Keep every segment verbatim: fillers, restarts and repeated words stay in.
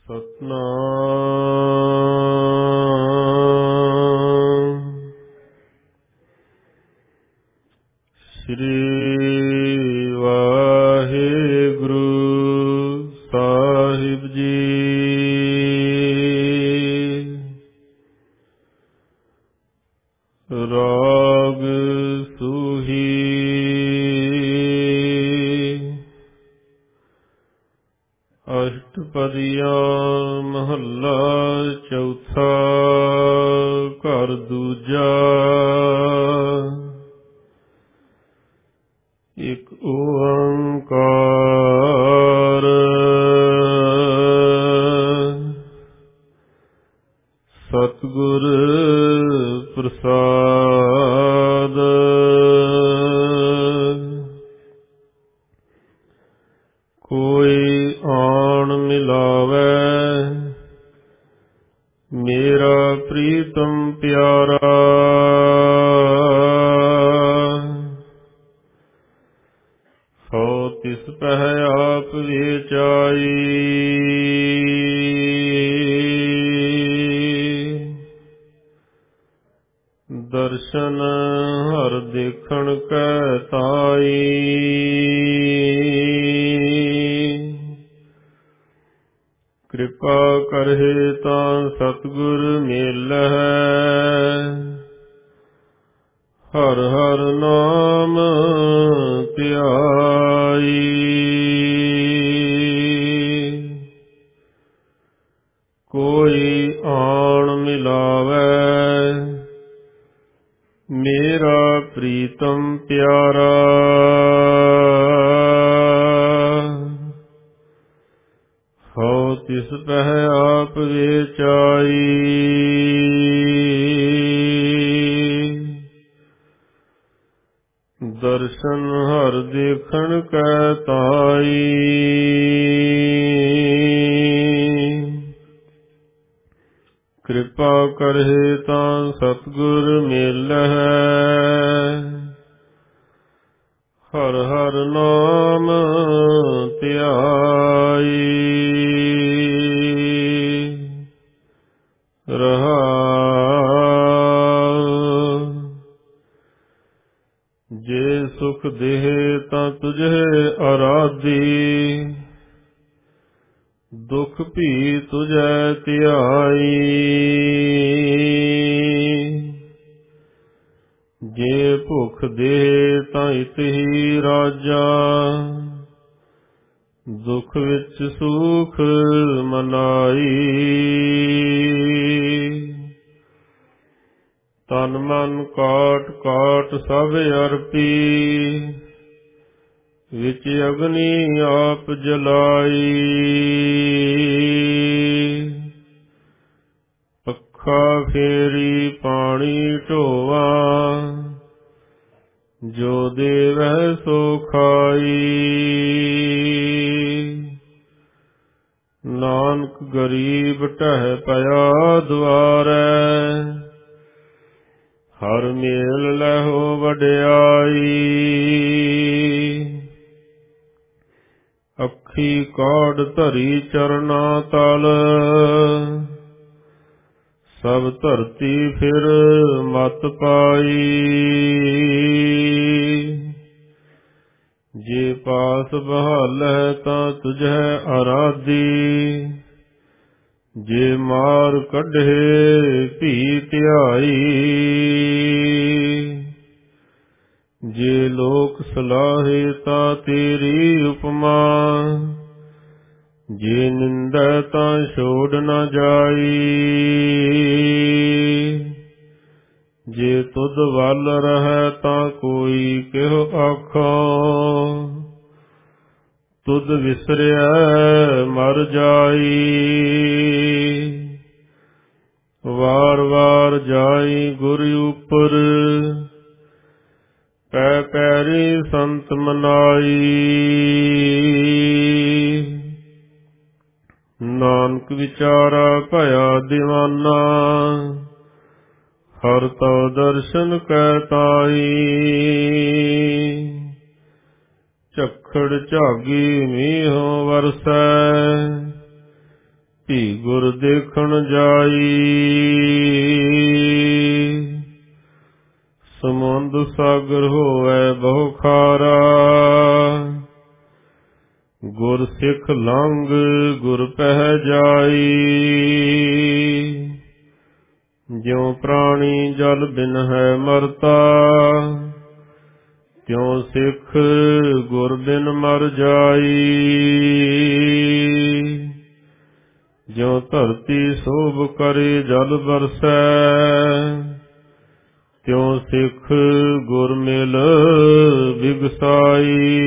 ਸਤਨਾਮ ਸ੍ਰੀ ਵਾਹਿਗੁਰੂ ਸਾਹਿਬ ਜੀ। ਰਾਗ ਸੂਹੀ ਅਸ਼ਟਪਦੀਆਂ ਮਹੱਲਾ ਚੌਥਾ। ਘਰ ਦੂਜਾ। ਇਕ ਓੰਕਾਰ ਸਤਿਗੁਰ ਪ੍ਰਸਾਦ। ਕੋਈ ਆਣ ਮਿਲਾਵੈ ਮੇਰਾ ਪ੍ਰੀਤਮ ਪਿਆਰਾ। ਸੋ ਤਿਸ ਪਹਿ ਆਪ ਵੇਚਾਈ। ਦਰਸ਼ਨ ਹਰ ਦੇਖਣ ਕੈ ਤਾਈ। ਕਿਰਪਾ ਕਰਹਿ ਤਾਂ ਸਤਿਗੁਰ ਮੇਲਹਿ। ਹਰ ਹਰ ਨਾਮ ਧਿਆਈ। ਕੋਈ ਆਣ ਮਿਲਾਵੈ ਮੇਰਾ ਪ੍ਰੀਤਮ ਪਿਆਰਾ। ਹਉ ਤਿਸ ਪਹਿ ਆਪ ਵੇਚਾਈ। ਦਰਸ਼ਨ ਹਰ ਦੇਖਣ ਕੈ ਤਾਈ। ਕਿਰਪਾ ਕਰਹਿ ਤਾਂ ਸਤਿਗੁਰ ਮੇਲਹਿ। ਹਰ ਹਰ ਨਾਮ ਧਿਆਈ। ਰਹਾਉ। ਜੇ ਸੁਖ ਦੇਹ ਤਾਂ ਤੁਝੇ ਅਰਾਧੀ। ਦੁਖ ਭੀ ਤੁਝੈ ਧਿਆਈ। ਜੇ ਭੁਖ ਦੇ ਤਾਂ ਇਤਹੀ ਰਾਜਾ। ਦੁਖ ਵਿੱਚ ਸੁਖ ਮਨਾਈ। ਤਨ ਮਨ ਕਾਟ ਕਾਟ ਸਭ ਅਰਪੀ। ਵਿੱਚ ਅਗਨੀ ਆਪ ਜਲਾਈ। ਪੱਖਾ ਫੇਰੀ ਪਾਣੀ ਢੋਆ। ਜੋ ਦੇਵੈ ਸੋ ਖਾਈ। ਨਾਨਕ ਗਰੀਬ ਢਹਿ ਪਿਆ ਦੁਆਰੈ। ਹਰ ਮੇਲ ਲਹੋ ਵਡਿਆਈ। ਅੱਖੀ ਕਾਢ ਧਰੀ ਚਰਨਾ ਤਲ। ਸਭ ਧਰਤੀ ਫਿਰ ਮਤ ਪਾਈ। ਜੇ ਪਾਸ ਬਹਾਲੈ ਤਾਂ ਤੁਝੈ ਅਰਾਧੀ। ਜੇ ਮਾਰ ਕੱਢੇ ਭੀ ਧਿਆਈ। ਜੇ ਲੋਕ ਸਲਾਹੇ ਤਾਂ ਤੇਰੀ ਉਪਮਾ। ਜੇ ਨਿੰਦੈ ਤਾਂ ਛੋੜ ਨ ਜਾਈ। ਜੇ ਤੁਧ ਵੱਲ ਰਹੈ ਤਾਂ ਕੋਈ ਕਿਹੁ ਆਖੋ। ਤੁਧ ਵਿਸਰਿਐ ਮਰ ਜਾਈ। ਵਾਰ ਵਾਰ ਜਾਈ ਗੁਰ ਉਪਰ। ਪੈ ਪੈਰੀ ਸੰਤ ਮਨਾਈ। ਨਾਨਕ ਵਿਚਾਰਾ ਭਇਆ ਦੀਵਾਨਾ। ਹਰ ਤਉ ਦਰਸ਼ਨ ਕੈ ਤਾਈ। ਝੱਖੜ ਝਾਗੀ ਮੀਂਹ ਵਰਸੈ, ਭੀ ਦੇਖਣ ਜਾਈ। ਸਮੁੰਦ ਸਾਗਰ ਹੋਵੈ ਬਹੁ ਖਾਰਾ, ਗੁਰ ਸਿੱਖ ਲੰਘ ਗੁਰ ਪਹਿ ਜਾਈ। ਜਿਉ ਪ੍ਰਾਣੀ ਜਲ ਬਿਨ ਹੈ ਮਰਤਾ, ਤਿਉ ਸਿੱਖ ਗੁਰ ਬਿਨ ਮਰ ਜਾਈ। ਜਿਉ ਧਰਤੀ ਸੋਭ ਕਰੇ ਜਲ ਬਰਸੈ, ਤਿਉ ਸਿੱਖ ਗੁਰ ਮਿਲ ਬਿਗਸਾਈ।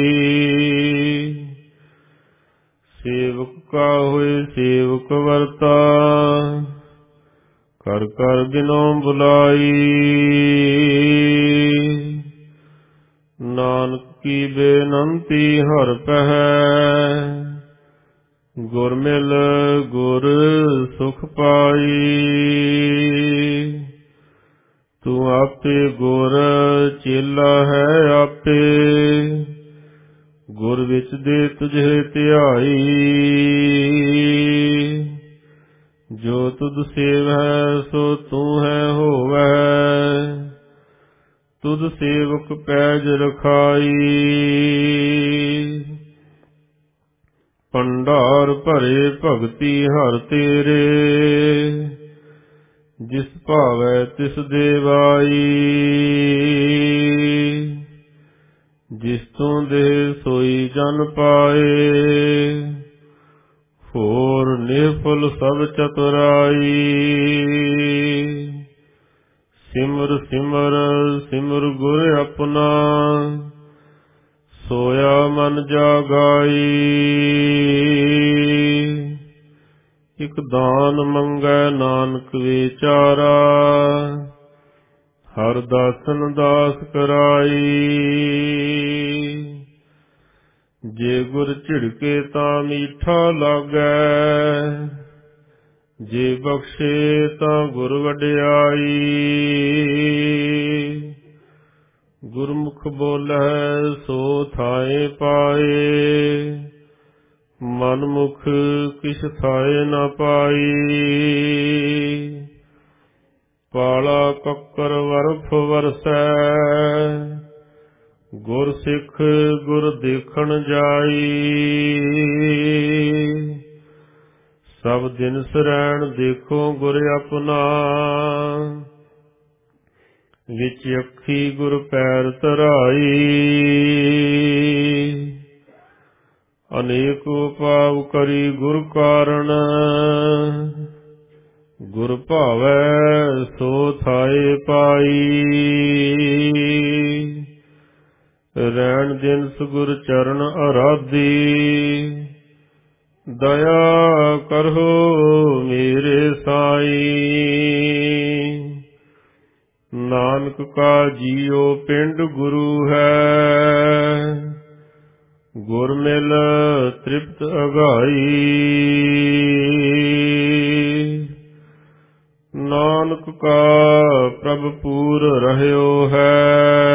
ਸੇਵਕ ਕਾ ਹੋਏ ਸੇਵਕ ਵਰਤਾ, ਕਰ ਕਰ ਬਿਨੋ ਬੁਲਾਈ। ਨਾਨਕ ਕੀ ਬੇਨੰਤੀ ਹਰ ਪਹਿ, ਗੁਰ ਮਿਲ ਗੁਰ ਸੁਖ ਪਾਈ। ਤੂੰ ਆਪੇ ਗੁਰ ਚੇਲਾ ਹੈ ਆਪੇ, ਗੁਰ ਵਿੱਚ ਦੇ ਤੁਝੇ ਧਿਆਈ। ਜੋ ਤੁਧ ਸੇਵੈ ਸੋ ਤੂੰ ਹੈ ਹੋਵੈ, ਤੁਧ ਸੇਵਕ ਪੈਜ ਰਖਾਈ। ਭੰਡਾਰ ਭਰੇ ਭਗਤੀ ਹਰ ਤੇਰੇ, ਜਿਸ ਭਾਵੈ ਤਿਸ ਦੇਵਾਈ। ਜਿਸ ਤੂੰ ਦੇ ਸੋਈ ਜਨ ਪਾਏ, ਹੋਰ ਨਿਰਫਲ ਸਭ ਚਤੁਰਾਈ। ਸਿਮਰ ਸਿਮਰ ਸਿਮਰ ਗੁਰ ਆਪਣਾ, ਸੋਇਆ ਮਨ ਜਾਗਾਈ। ਇਕ ਦਾਨ ਮੰਗੈ ਨਾਨਕ ਵਿਚਾਰਾ, ਹਰ ਦਾਸਨ ਦਾਸ ਕਰਾਈ। ਜੇ ਗੁਰ ਝਿੜਕੇ ਤਾਂ ਮੀਠਾ ਲਾਗੈ, ਜੇ ਬਖਸ਼ੇ ਤਾਂ ਗੁਰ ਵਡਿਆਈ। ਗੁਰਮੁਖ ਬੋਲੈ ਸੋ ਥਾਏ ਪਾਏ, ਮਨ ਮੁਖ ਕਿਛ ਥਾਏ ਨ ਪਾਈ। ਪਾਲਾ ਕੱਕਰ ਵਰਫ ਵਰਸੈ, ਗੁਰ ਸਿੱਖ ਗੁਰ ਦੇਖਣ ਜਾਈ। ਸਭ ਦਿਨ ਸਰੈਣ ਦੇਖੋ ਗੁਰ ਆਪਣਾ, ਵਿੱਚ ਅੱਖੀ ਗੁਰ ਪੈਰ ਧਰਾਈ। ਅਨੇਕ ਉਪਾਵ ਕਰੀ ਗੁਰ ਕਾਰਣ, ਗੁਰ ਭਾਵੈ ਸੋ ਥਾਏ ਪਾਈ। ਰੈਣ ਦਿਨਸ ਗੁਰ ਚਰਨ ਅਰਾਧੀ, ਦਇਆ ਕਰੋ ਮੇਰੇ ਸਾਈ। ਨਾਨਕ ਕਾ ਜੀਉ ਪਿੰਡ ਗੁਰੂ ਹੈ, ਗੁਰ ਮਿਲ ਤ੍ਰਿਪਤ ਅਗਾਈ। ਨਾਨਕ ਕਾ ਪ੍ਰਭ ਪੂਰ ਰਹਿਓ ਹੈ,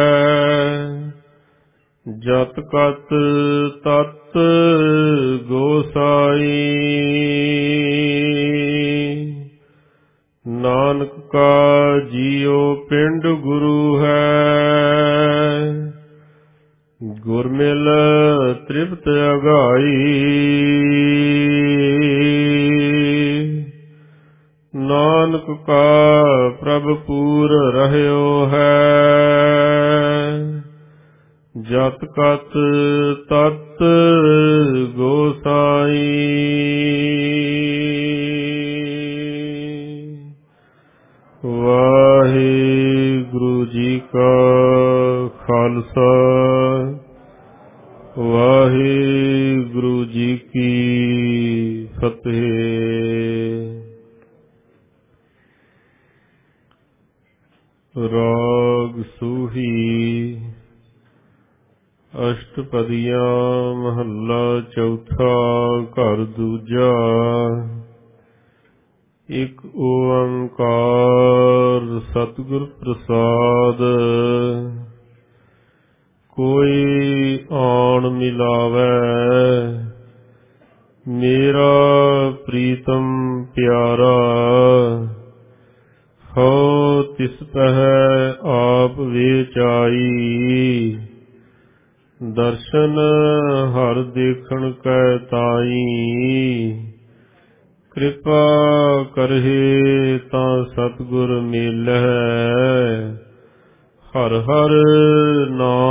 ਜਤ ਕਤ ਤਤ ਗੋਸਾਈ। ਨਾਨਕ ਕਾ ਜੀਉ ਪਿੰਡ ਗੁਰੂ ਹੈ, ਗੁਰ ਮਿਲ ਤ੍ਰਿਪਤ ਅਗਾਈ। ਨਾਨਕ ਕਾ ਪ੍ਰਭ ਪੂਰ ਰਹਿਓ ਹੈ, ਜਤ ਕਤ ਤਤ ਗੋਸਾਈ। ਵਾਹਿਗੁਰੂ ਜੀ ਕਾ ਖਾਲਸਾ, ਵਾਹਿਗੁਰੂ ਜੀ ਕੀ ਫਤਿਹ। ਰਾਗ ਸੂਹੀ ਅਸ਼ਟਪਦੀਆਂ ਮਹੱਲਾ ਚੌਥਾ ਘਰ ਦੂਜਾ। ਇਕ ਓੰਕਾਰ ਸਤਿਗੁਰ ਪ੍ਰਸਾਦ, ਕੋਈ ਆਣ ਮਿਲਾਵੈ ਮੇਰਾ ਪ੍ਰੀਤਮ ਪਿਆਰਾ। ਹੋ ਤਿਸ ਪਹਿ ਆਪ ਵੇਚਾਈ, ਦਰਸ਼ਨ ਹਰ ਦੇਖਣ ਕੈ ਤਾਈ। ਕਿਰਪਾ ਕਰਹਿ ਤਾਂ ਸਤਿਗੁਰ ਮਿਲਹਿ, ਹਰਿ ਹਰਿ ਨਾਮ